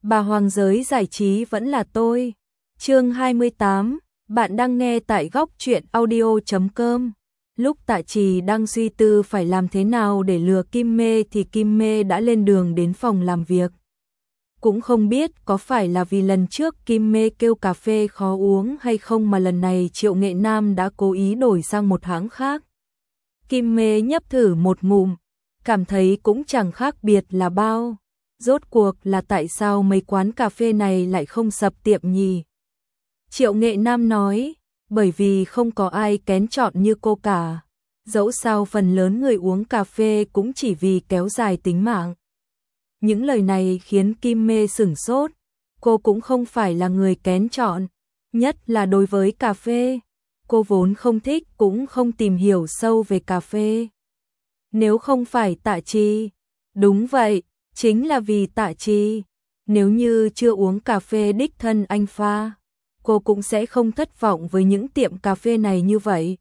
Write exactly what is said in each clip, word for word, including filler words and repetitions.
Bà Hoàng giới giải trí vẫn là tôi. Chương hai mươi tám, bạn đang nghe tại góc truyện audio chấm com. Lúc Tạ Trì đang suy tư phải làm thế nào để lừa Kim Mê thì Kim Mê đã lên đường đến phòng làm việc. Cũng không biết có phải là vì lần trước Kim Mê kêu cà phê khó uống hay không mà lần này Triệu Nghệ Nam đã cố ý đổi sang một hãng khác. Kim Mê nhấp thử một ngụm, cảm thấy cũng chẳng khác biệt là bao. Rốt cuộc là tại sao mấy quán cà phê này lại không sập tiệm nhỉ? Triệu Nghệ Nam nói, bởi vì không có ai kén chọn như cô cả. Dẫu sao phần lớn người uống cà phê cũng chỉ vì kéo dài tính mạng. Những lời này khiến Kim Mê sửng sốt. Cô cũng không phải là người kén chọn, nhất là đối với cà phê. Cô vốn không thích cũng không tìm hiểu sâu về cà phê. Nếu không phải Tạ Trì, đúng vậy, chính là vì Tạ Trì. Nếu như chưa uống cà phê đích thân anh pha, cô cũng sẽ không thất vọng với những tiệm cà phê này như vậy.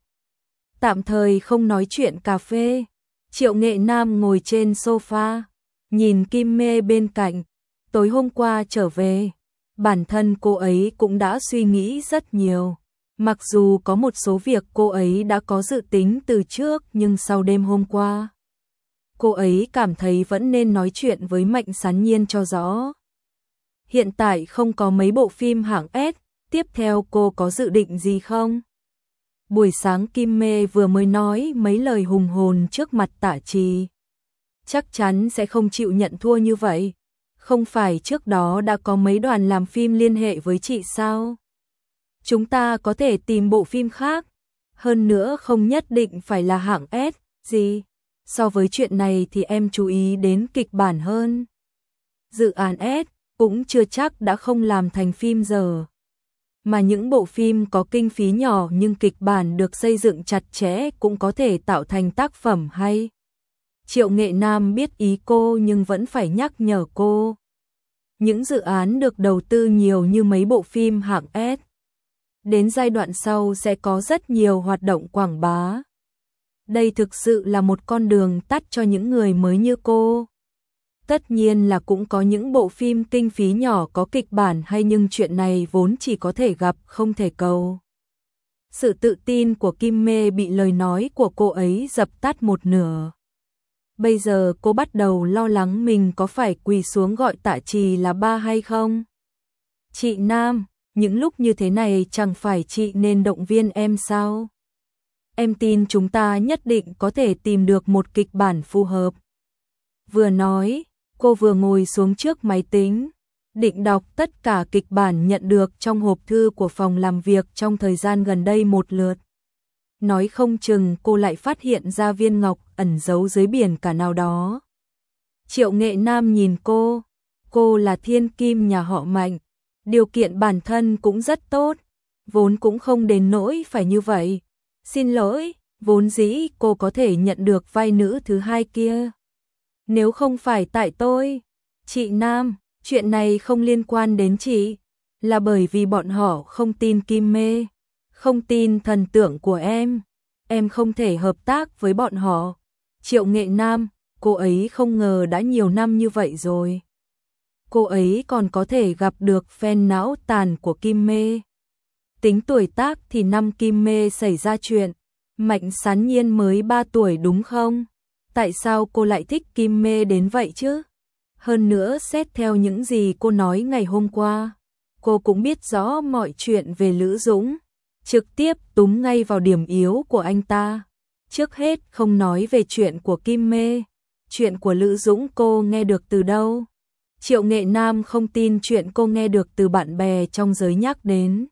Tạm thời không nói chuyện cà phê, Triệu Nghệ Nam ngồi trên sofa, nhìn Kim Mê bên cạnh. Tối hôm qua trở về, bản thân cô ấy cũng đã suy nghĩ rất nhiều. Mặc dù có một số việc cô ấy đã có dự tính từ trước, nhưng sau đêm hôm qua, cô ấy cảm thấy vẫn nên nói chuyện với Mạnh Sán Nhiên cho rõ. Hiện tại không có mấy bộ phim hạng S, tiếp theo cô có dự định gì không? Buổi sáng Kim Mê vừa mới nói mấy lời hùng hồn trước mặt Tạ Trì. Chắc chắn sẽ không chịu nhận thua như vậy. Không phải trước đó đã có mấy đoàn làm phim liên hệ với chị sao? Chúng ta có thể tìm bộ phim khác. Hơn nữa không nhất định phải là hạng S, gì? So với chuyện này thì em chú ý đến kịch bản hơn. Dự án S cũng chưa chắc đã không làm thành phim giờ. Mà những bộ phim có kinh phí nhỏ nhưng kịch bản được xây dựng chặt chẽ cũng có thể tạo thành tác phẩm hay. Triệu Nghệ Nam biết ý cô nhưng vẫn phải nhắc nhở cô. Những dự án được đầu tư nhiều như mấy bộ phim hạng S, đến giai đoạn sau sẽ có rất nhiều hoạt động quảng bá. Đây thực sự là một con đường tắt cho những người mới như cô. Tất nhiên là cũng có những bộ phim kinh phí nhỏ có kịch bản hay, nhưng chuyện này vốn chỉ có thể gặp không thể cầu. Sự tự tin của Kim Mê bị lời nói của cô ấy dập tắt một nửa. Bây giờ cô bắt đầu lo lắng mình có phải quỳ xuống gọi Tạ Trì là ba hay không. Chị Nam, những lúc như thế này chẳng phải chị nên động viên em sao? Em tin chúng ta nhất định có thể tìm được một kịch bản phù hợp. Vừa nói, cô vừa ngồi xuống trước máy tính, định đọc tất cả kịch bản nhận được trong hộp thư của phòng làm việc trong thời gian gần đây một lượt. Nói không chừng cô lại phát hiện ra viên ngọc ẩn giấu dưới biển cả nào đó. Triệu Nghệ Nam nhìn cô, cô là thiên kim nhà họ Mạnh, điều kiện bản thân cũng rất tốt, vốn cũng không đến nỗi phải như vậy. Xin lỗi, vốn dĩ cô có thể nhận được vai nữ thứ hai kia. Nếu không phải tại tôi, chị Nam, chuyện này không liên quan đến chị, là bởi vì bọn họ không tin Kim Mê, không tin thần tượng của em, em không thể hợp tác với bọn họ. Triệu Nghệ Nam, cô ấy không ngờ đã nhiều năm như vậy rồi. Cô ấy còn có thể gặp được fan não tàn của Kim Mê. Tính tuổi tác thì năm Kim Mê xảy ra chuyện, Mạnh Sán Nhiên mới ba tuổi đúng không? Tại sao cô lại thích Kim Mê đến vậy chứ? Hơn nữa xét theo những gì cô nói ngày hôm qua, cô cũng biết rõ mọi chuyện về Lữ Dũng, trực tiếp túm ngay vào điểm yếu của anh ta. Trước hết không nói về chuyện của Kim Mê, chuyện của Lữ Dũng cô nghe được từ đâu? Triệu Nghệ Nam không tin chuyện cô nghe được từ bạn bè trong giới nhắc đến.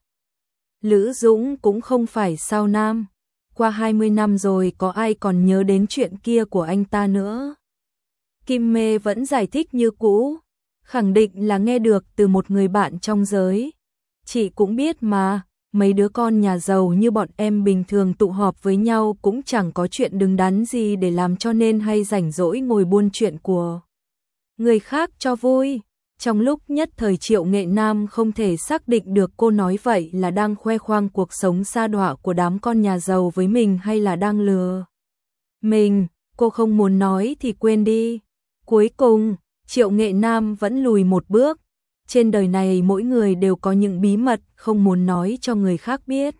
Lữ Dũng cũng không phải sao Nam, qua hai mươi năm rồi có ai còn nhớ đến chuyện kia của anh ta nữa. Kim Mê vẫn giải thích như cũ, khẳng định là nghe được từ một người bạn trong giới. Chị cũng biết mà, mấy đứa con nhà giàu như bọn em bình thường tụ họp với nhau cũng chẳng có chuyện đứng đắn gì để làm, cho nên hay rảnh rỗi ngồi buôn chuyện của người khác cho vui. Trong lúc nhất thời Triệu Nghệ Nam không thể xác định được cô nói vậy là đang khoe khoang cuộc sống sa đọa của đám con nhà giàu với mình hay là đang lừa mình. Cô không muốn nói thì quên đi. Cuối cùng, Triệu Nghệ Nam vẫn lùi một bước. Trên đời này mỗi người đều có những bí mật không muốn nói cho người khác biết.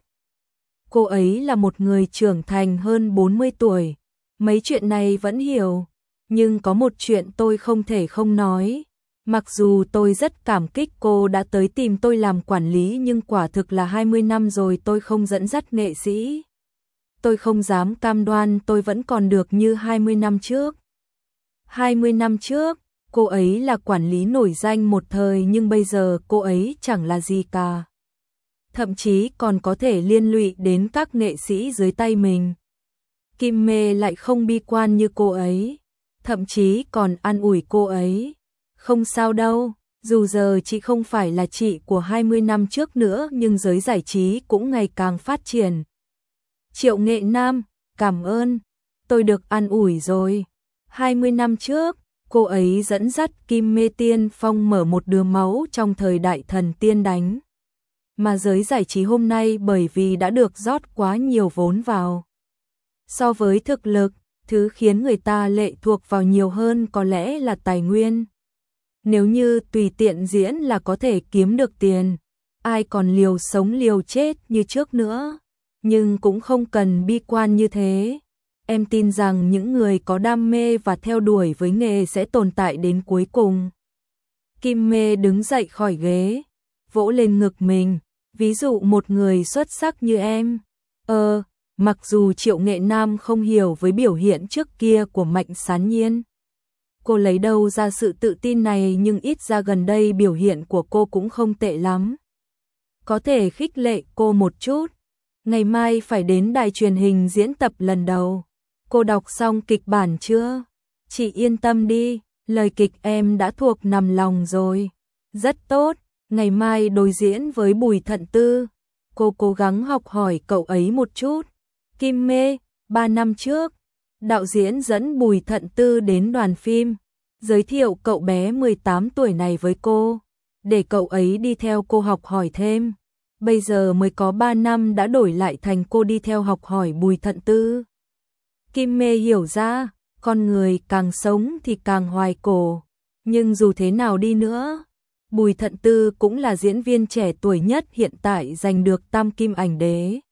Cô ấy là một người trưởng thành hơn bốn mươi tuổi, mấy chuyện này vẫn hiểu, nhưng có một chuyện tôi không thể không nói. Mặc dù tôi rất cảm kích cô đã tới tìm tôi làm quản lý, nhưng quả thực là hai mươi năm rồi tôi không dẫn dắt nghệ sĩ. Tôi không dám cam đoan tôi vẫn còn được như hai mươi năm trước. hai mươi năm trước, cô ấy là quản lý nổi danh một thời, nhưng bây giờ cô ấy chẳng là gì cả. Thậm chí còn có thể liên lụy đến các nghệ sĩ dưới tay mình. Kim Mê lại không bi quan như cô ấy, thậm chí còn an ủi cô ấy. Không sao đâu, dù giờ chị không phải là chị của hai mươi năm trước nữa, nhưng giới giải trí cũng ngày càng phát triển. Triệu Nghệ Nam, cảm ơn, tôi được an ủi rồi. hai mươi năm trước, cô ấy dẫn dắt Kim Mê tiên phong mở một đường máu trong thời đại thần tiên đánh. Mà giới giải trí hôm nay bởi vì đã được rót quá nhiều vốn vào. So với thực lực, thứ khiến người ta lệ thuộc vào nhiều hơn có lẽ là tài nguyên. Nếu như tùy tiện diễn là có thể kiếm được tiền, ai còn liều sống liều chết như trước nữa. Nhưng cũng không cần bi quan như thế. Em tin rằng những người có đam mê và theo đuổi với nghề sẽ tồn tại đến cuối cùng. Kim Mê đứng dậy khỏi ghế, vỗ lên ngực mình. Ví dụ một người xuất sắc như em. Ờ, mặc dù Triệu Nghệ Nam không hiểu với biểu hiện trước kia của Mạnh Sán Nhiên. Cô lấy đâu ra sự tự tin này, nhưng ít ra gần đây biểu hiện của cô cũng không tệ lắm. Có thể khích lệ cô một chút. Ngày mai phải đến đài truyền hình diễn tập lần đầu. Cô đọc xong kịch bản chưa? Chị yên tâm đi, lời kịch em đã thuộc nằm lòng rồi. Rất tốt, ngày mai đối diễn với Bùi Thận Tư. Cô cố gắng học hỏi cậu ấy một chút. Kim Mê, ba năm trước, đạo diễn dẫn Bùi Thận Tư đến đoàn phim, giới thiệu cậu bé mười tám tuổi này với cô, để cậu ấy đi theo cô học hỏi thêm. Bây giờ mới có ba năm đã đổi lại thành cô đi theo học hỏi Bùi Thận Tư. Kim Mê hiểu ra, con người càng sống thì càng hoài cổ. Nhưng dù thế nào đi nữa, Bùi Thận Tư cũng là diễn viên trẻ tuổi nhất hiện tại giành được tam kim ảnh đế.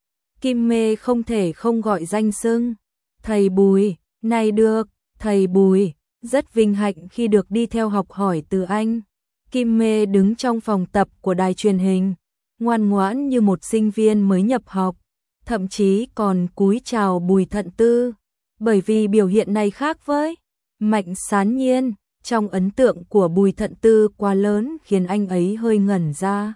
Kim Mê không thể không gọi danh xưng. Thầy Bùi, này được, thầy Bùi, rất vinh hạnh khi được đi theo học hỏi từ anh. Kim Mê đứng trong phòng tập của đài truyền hình, ngoan ngoãn như một sinh viên mới nhập học, thậm chí còn cúi chào Bùi Thận Tư, bởi vì biểu hiện này khác với Mạnh Sán Nhiên. Trong ấn tượng của Bùi Thận Tư quá lớn khiến anh ấy hơi ngẩn ra.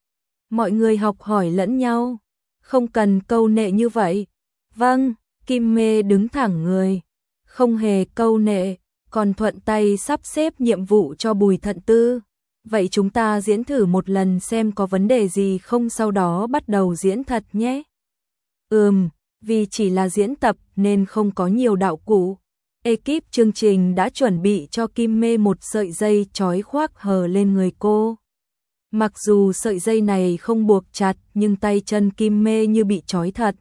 Mọi người học hỏi lẫn nhau, không cần câu nệ như vậy. Vâng, Kim Mê đứng thẳng người, không hề câu nệ, còn thuận tay sắp xếp nhiệm vụ cho Bùi Thận Tư. Vậy chúng ta diễn thử một lần xem có vấn đề gì không, sau đó bắt đầu diễn thật nhé. Ừm, vì chỉ là diễn tập nên không có nhiều đạo cụ. Ekip chương trình đã chuẩn bị cho Kim Mê một sợi dây trói khoác hờ lên người cô. Mặc dù sợi dây này không buộc chặt, nhưng tay chân Kim Mê như bị trói thật.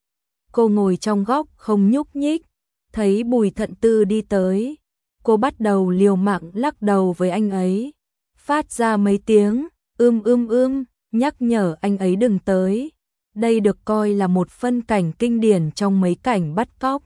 Cô ngồi trong góc không nhúc nhích, thấy Bùi Thận Tư đi tới. Cô bắt đầu liều mạng lắc đầu với anh ấy, phát ra mấy tiếng ưm ưm ưm, nhắc nhở anh ấy đừng tới. Đây được coi là một phân cảnh kinh điển trong mấy cảnh bắt cóc.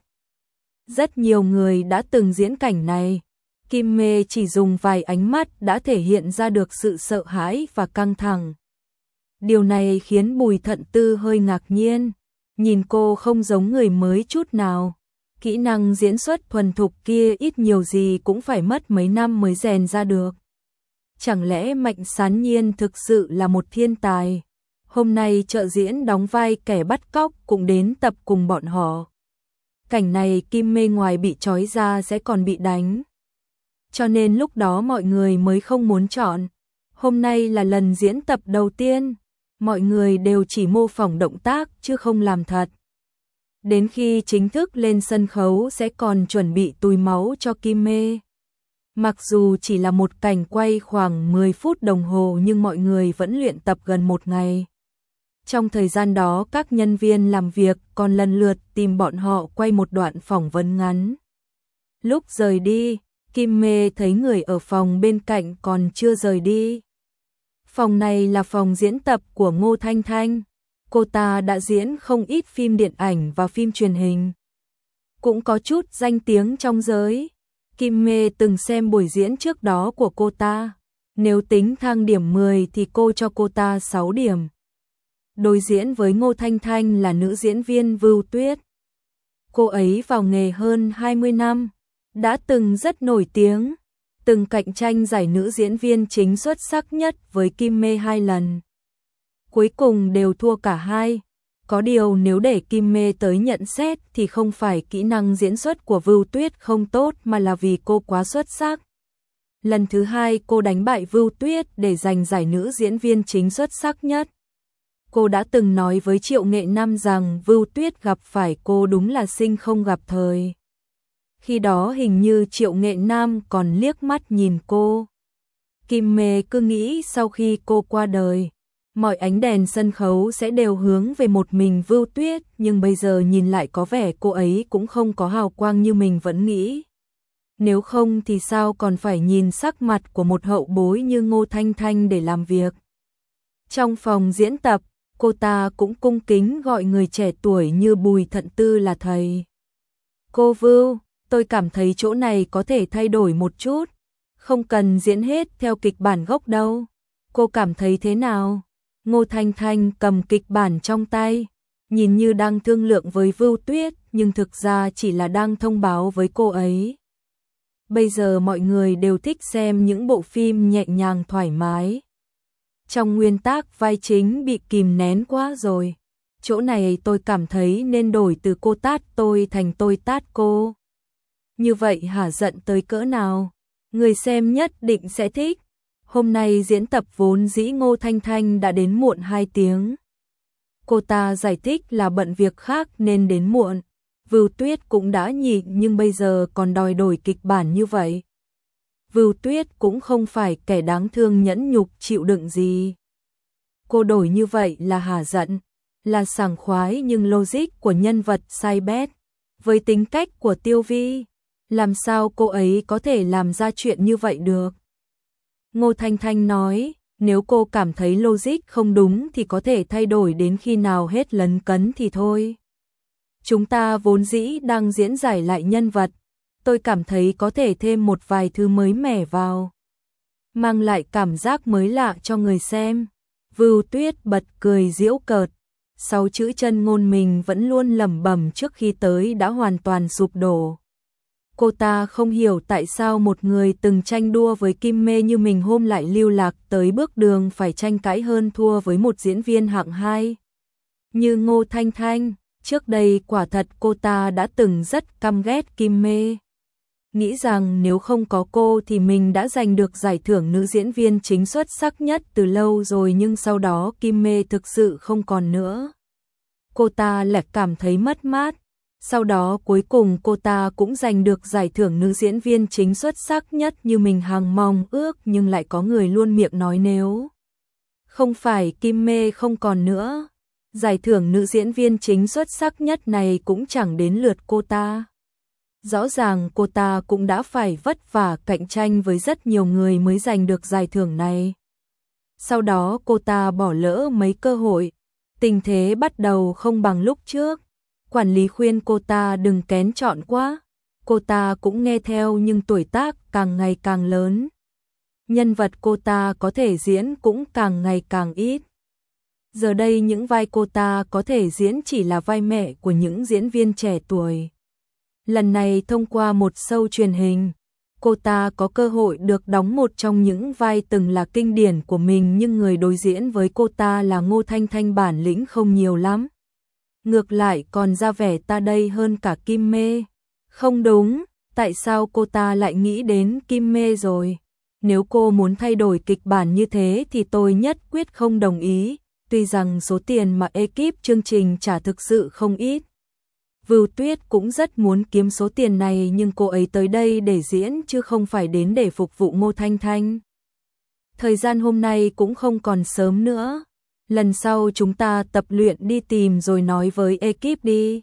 Rất nhiều người đã từng diễn cảnh này. Kim Mê chỉ dùng vài ánh mắt đã thể hiện ra được sự sợ hãi và căng thẳng. Điều này khiến Bùi Thận Tư hơi ngạc nhiên, nhìn cô không giống người mới chút nào. Kỹ năng diễn xuất thuần thục kia ít nhiều gì cũng phải mất mấy năm mới rèn ra được. Chẳng lẽ Mạnh Sán Nhiên thực sự là một thiên tài? Hôm nay trợ diễn đóng vai kẻ bắt cóc cũng đến tập cùng bọn họ. Cảnh này Kim Mê ngoài bị trói ra sẽ còn bị đánh. Cho nên lúc đó mọi người mới không muốn chọn. Hôm nay là lần diễn tập đầu tiên, mọi người đều chỉ mô phỏng động tác chứ không làm thật. Đến khi chính thức lên sân khấu sẽ còn chuẩn bị túi máu cho Kim Mê. Mặc dù chỉ là một cảnh quay khoảng mười phút đồng hồ nhưng mọi người vẫn luyện tập gần một ngày. Trong thời gian đó các nhân viên làm việc còn lần lượt tìm bọn họ quay một đoạn phỏng vấn ngắn. Lúc rời đi, Kim Mê thấy người ở phòng bên cạnh còn chưa rời đi. Phòng này là phòng diễn tập của Ngô Thanh Thanh. Cô ta đã diễn không ít phim điện ảnh và phim truyền hình. Cũng có chút danh tiếng trong giới. Kim Mê từng xem buổi diễn trước đó của cô ta. Nếu tính thang điểm mười thì cô cho cô ta sáu điểm. Đối diễn với Ngô Thanh Thanh là nữ diễn viên Vưu Tuyết. Cô ấy vào nghề hơn hai mươi năm, đã từng rất nổi tiếng, từng cạnh tranh giải nữ diễn viên chính xuất sắc nhất với Kim Mê hai lần. Cuối cùng đều thua cả hai. Có điều nếu để Kim Mê tới nhận xét thì không phải kỹ năng diễn xuất của Vưu Tuyết không tốt mà là vì cô quá xuất sắc. Lần thứ hai cô đánh bại Vưu Tuyết để giành giải nữ diễn viên chính xuất sắc nhất. Cô đã từng nói với Triệu Nghệ Nam rằng Vưu Tuyết gặp phải cô đúng là sinh không gặp thời. Khi đó hình như Triệu Nghệ Nam còn liếc mắt nhìn cô. Kim Mê cứ nghĩ sau khi cô qua đời, mọi ánh đèn sân khấu sẽ đều hướng về một mình Vưu Tuyết, nhưng bây giờ nhìn lại có vẻ cô ấy cũng không có hào quang như mình vẫn nghĩ. Nếu không thì sao còn phải nhìn sắc mặt của một hậu bối như Ngô Thanh Thanh để làm việc. Trong phòng diễn tập, cô ta cũng cung kính gọi người trẻ tuổi như Bùi Thận Tư là thầy. Cô Vưu, tôi cảm thấy chỗ này có thể thay đổi một chút, không cần diễn hết theo kịch bản gốc đâu. Cô cảm thấy thế nào? Ngô Thanh Thanh cầm kịch bản trong tay, nhìn như đang thương lượng với Vưu Tuyết, nhưng thực ra chỉ là đang thông báo với cô ấy. Bây giờ mọi người đều thích xem những bộ phim nhẹ nhàng thoải mái. Trong nguyên tắc vai chính bị kìm nén quá rồi. Chỗ này tôi cảm thấy nên đổi từ cô tát tôi thành tôi tát cô. Như vậy hả giận tới cỡ nào? Người xem nhất định sẽ thích. Hôm nay diễn tập vốn dĩ Ngô Thanh Thanh đã đến muộn hai tiếng. Cô ta giải thích là bận việc khác nên đến muộn. Vưu Tuyết cũng đã nhịn nhưng bây giờ còn đòi đổi kịch bản như vậy. Vưu Tuyết cũng không phải kẻ đáng thương nhẫn nhục chịu đựng gì. Cô đổi như vậy là hả giận, là sảng khoái, nhưng logic của nhân vật sai bét. Với tính cách của Tiêu Vi, làm sao cô ấy có thể làm ra chuyện như vậy được? Ngô Thanh Thanh nói, nếu cô cảm thấy logic không đúng thì có thể thay đổi đến khi nào hết lấn cấn thì thôi. Chúng ta vốn dĩ đang diễn giải lại nhân vật, tôi cảm thấy có thể thêm một vài thứ mới mẻ vào, mang lại cảm giác mới lạ cho người xem. Vưu Tuyết bật cười giễu cợt, sáu chữ chân ngôn mình vẫn luôn lẩm bẩm trước khi tới đã hoàn toàn sụp đổ. Cô ta không hiểu tại sao một người từng tranh đua với Kim Mê như mình hôm lại lưu lạc tới bước đường phải tranh cãi hơn thua với một diễn viên hạng hai như Ngô Thanh Thanh. Trước đây quả thật cô ta đã từng rất căm ghét Kim Mê, nghĩ rằng nếu không có cô thì mình đã giành được giải thưởng nữ diễn viên chính xuất sắc nhất từ lâu rồi, nhưng sau đó Kim Mê thực sự không còn nữa. Cô ta lại cảm thấy mất mát. Sau đó cuối cùng cô ta cũng giành được giải thưởng nữ diễn viên chính xuất sắc nhất như mình hằng mong ước, nhưng lại có người luôn miệng nói nếu không phải Kim Mê không còn nữa, giải thưởng nữ diễn viên chính xuất sắc nhất này cũng chẳng đến lượt cô ta. Rõ ràng cô ta cũng đã phải vất vả cạnh tranh với rất nhiều người mới giành được giải thưởng này. Sau đó cô ta bỏ lỡ mấy cơ hội, tình thế bắt đầu không bằng lúc trước. Quản lý khuyên cô ta đừng kén chọn quá, cô ta cũng nghe theo, nhưng tuổi tác càng ngày càng lớn. Nhân vật cô ta có thể diễn cũng càng ngày càng ít. Giờ đây những vai cô ta có thể diễn chỉ là vai mẹ của những diễn viên trẻ tuổi. Lần này thông qua một show truyền hình, cô ta có cơ hội được đóng một trong những vai từng là kinh điển của mình, nhưng người đối diễn với cô ta là Ngô Thanh Thanh, bản lĩnh không nhiều lắm. Ngược lại còn ra vẻ ta đây hơn cả Kim Mê. Không đúng, tại sao cô ta lại nghĩ đến Kim Mê rồi? Nếu cô muốn thay đổi kịch bản như thế thì tôi nhất quyết không đồng ý, tuy rằng số tiền mà ekip chương trình trả thực sự không ít. Vưu Tuyết cũng rất muốn kiếm số tiền này, nhưng cô ấy tới đây để diễn chứ không phải đến để phục vụ Ngô Thanh Thanh. Thời gian hôm nay cũng không còn sớm nữa. Lần sau chúng ta tập luyện đi tìm rồi nói với ekip đi.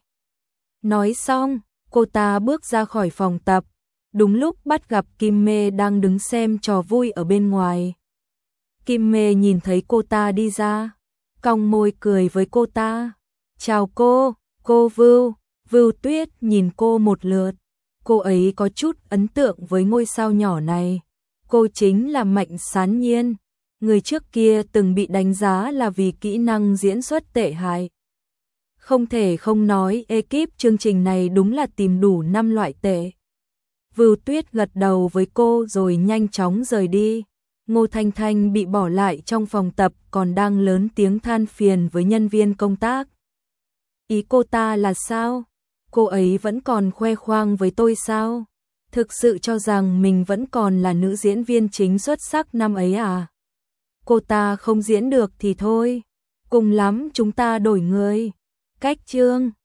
Nói xong, cô ta bước ra khỏi phòng tập. Đúng lúc bắt gặp Kim Mê đang đứng xem trò vui ở bên ngoài. Kim Mê nhìn thấy cô ta đi ra, cong môi cười với cô ta. Chào cô, cô Vưu. Vưu Tuyết nhìn cô một lượt. Cô ấy có chút ấn tượng với ngôi sao nhỏ này. Cô chính là Mạnh Sán Nhiên, người trước kia từng bị đánh giá là vì kỹ năng diễn xuất tệ hại. Không thể không nói ekip chương trình này đúng là tìm đủ năm loại tệ. Vưu Tuyết gật đầu với cô rồi nhanh chóng rời đi. Ngô Thanh Thanh bị bỏ lại trong phòng tập còn đang lớn tiếng than phiền với nhân viên công tác. Ý cô ta là sao? Cô ấy vẫn còn khoe khoang với tôi sao? Thực sự cho rằng mình vẫn còn là nữ diễn viên chính xuất sắc năm ấy à? Cô ta không diễn được thì thôi. Cùng lắm chúng ta đổi người. Cách chương